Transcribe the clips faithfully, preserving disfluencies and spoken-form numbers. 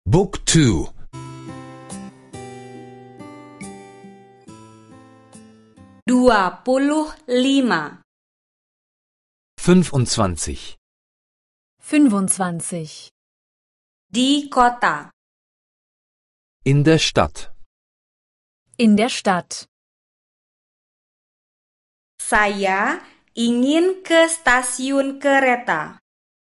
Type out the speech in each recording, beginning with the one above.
Book two. Dua puluh lima. fünfundzwanzig. fünfundzwanzig. Di kota. In der Stadt. In der Stadt. Saya ingin ke stasiun kereta.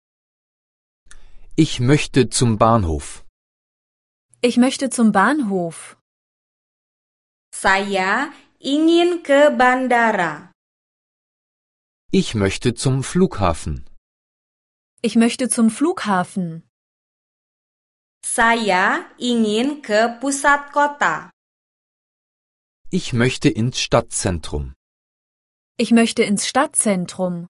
Ich möchte zum Bahnhof. Ich möchte zum Bahnhof. Saya ingin ke bandara. Ich möchte zum Flughafen. Ich möchte zum Flughafen. Saya ingin ke pusat kota. Ich möchte ins Stadtzentrum. Ich möchte ins Stadtzentrum.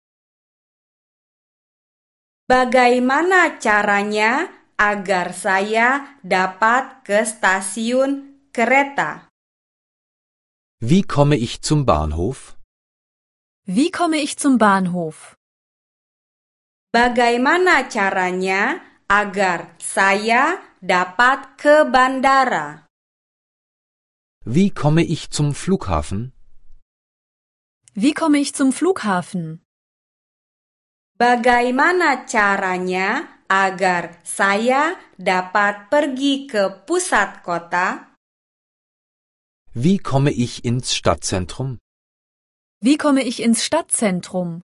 Bagaimana caranya agar saya dapat ke stasiun kereta? Wie komme ich zum Bahnhof? Wie komme ich zum Bahnhof? Bagaimana caranya agar saya dapat ke bandara? Wie komme ich zum Flughafen? Wie komme ich zum Flughafen? Bagaimana caranya agar saya dapat pergi ke pusat kota? Wie komme ich ins Stadtzentrum? Wie komme ich ins Stadtzentrum?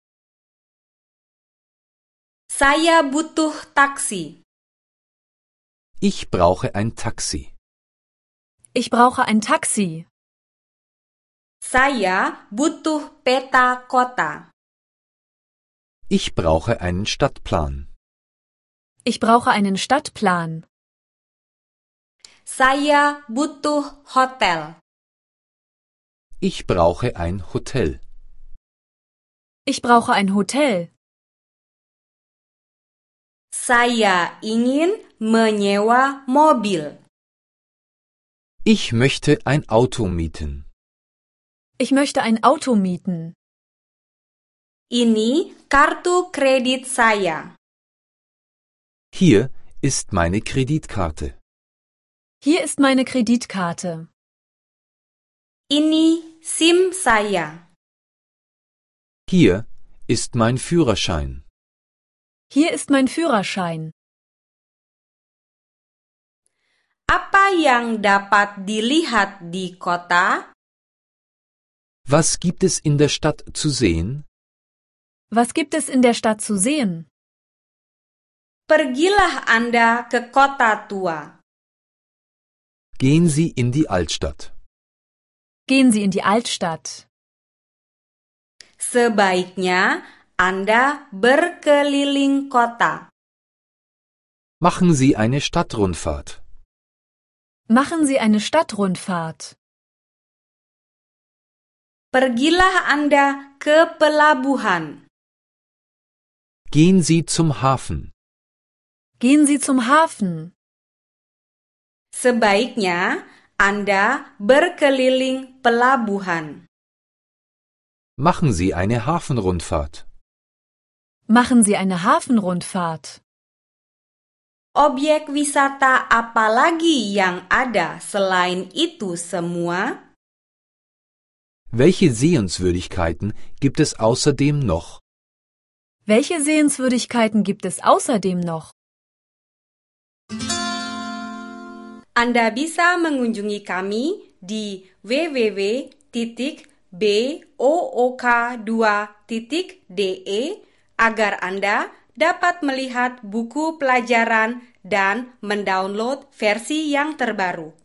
Saya butuh taksi. Ich brauche ein Taxi. Ich brauche ein Taxi. Saya butuh peta kota. Ich brauche einen Stadtplan. Ich brauche einen Stadtplan. Saya butuh hotel. Ich brauche ein Hotel. Ich brauche ein Hotel. Saya ingin menyewa mobil. Ich möchte ein Auto mieten. Ich möchte ein Auto mieten. Ini kartu kredit saya. Hier ist meine Kreditkarte. Hier ist meine Kreditkarte. Ini SIM saya. Hier ist mein Führerschein. Hier ist mein Führerschein. Apa yang dapat dilihat di kota? Was gibt es in der Stadt zu sehen? Was gibt es in der Stadt zu sehen? Pergilah Anda ke kota tua. Gehen Sie in die Altstadt. Gehen Sie in die Altstadt. Sebaiknya Anda berkeliling kota. Machen Sie eine Stadtrundfahrt. Machen Sie eine Stadtrundfahrt. Pergilah Anda ke pelabuhan. Gehen Sie zum Hafen. Gehen Sie zum Hafen. Sebaiknya Anda berkeliling pelabuhan. Machen Sie eine Hafenrundfahrt. Machen Sie eine Hafenrundfahrt. Objek wisata apa lagi yang ada selain itu semua? Welche Sehenswürdigkeiten gibt es außerdem noch? Welche Sehenswürdigkeiten gibt es außerdem noch? Anda bisa mengunjungi kami di w w w titik book dua titik d e agar Anda dapat melihat buku pelajaran dan mendownload versi yang terbaru.